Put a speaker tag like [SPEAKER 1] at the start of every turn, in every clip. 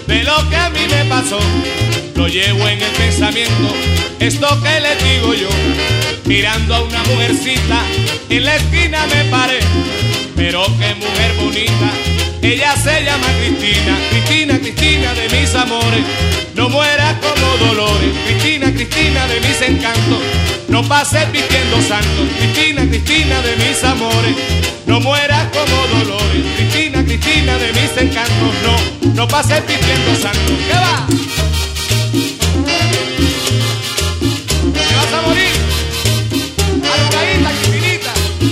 [SPEAKER 1] de lo que a mí me pasó. Lo llevo en el pensamiento, esto que les digo yo. Mirando a una mujercita, en la esquina me paré. Pero qué mujer bonita, ella se llama Cristina. Cristina, Cristina de mis amores, no mueras como Dolores. Cristina, Cristina de mis encantos, no pases vistiendo santos. Cristina, Cristina de mis amores, no mueras como Dolores. Cristina, Cristina de mis encantos, no pases vistiendo santos. ¿Qué va? ¿Te vas a morir? Arrugadita, Cristinita.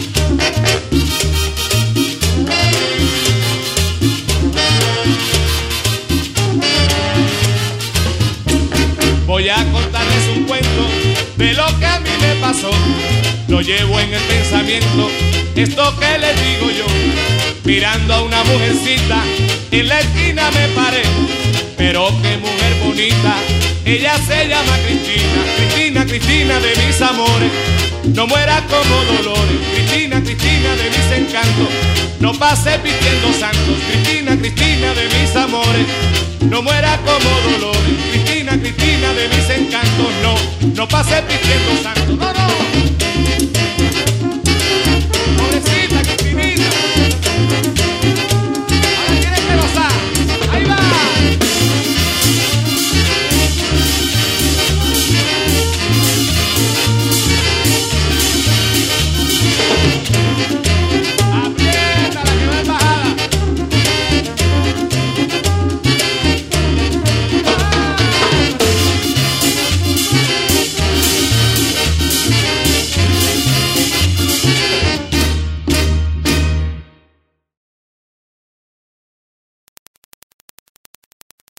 [SPEAKER 1] Voy a contarles un cuento de lo que a mí me pasó. Lo llevo en el pensamiento, esto que les digo yo. Mirando a una mujercita, en la esquina me paré. Pero qué mujer bonita, ella se llama Cristina. Cristina, Cristina de mis amores, no mueras como Dolores. Cristina, Cristina de mis encantos, no pases vistiendo santos. Cristina, Cristina de mis amores, no mueras como Dolores. Cristina, Cristina de mis encantos, no pases vistiendo santos. ¡No, no!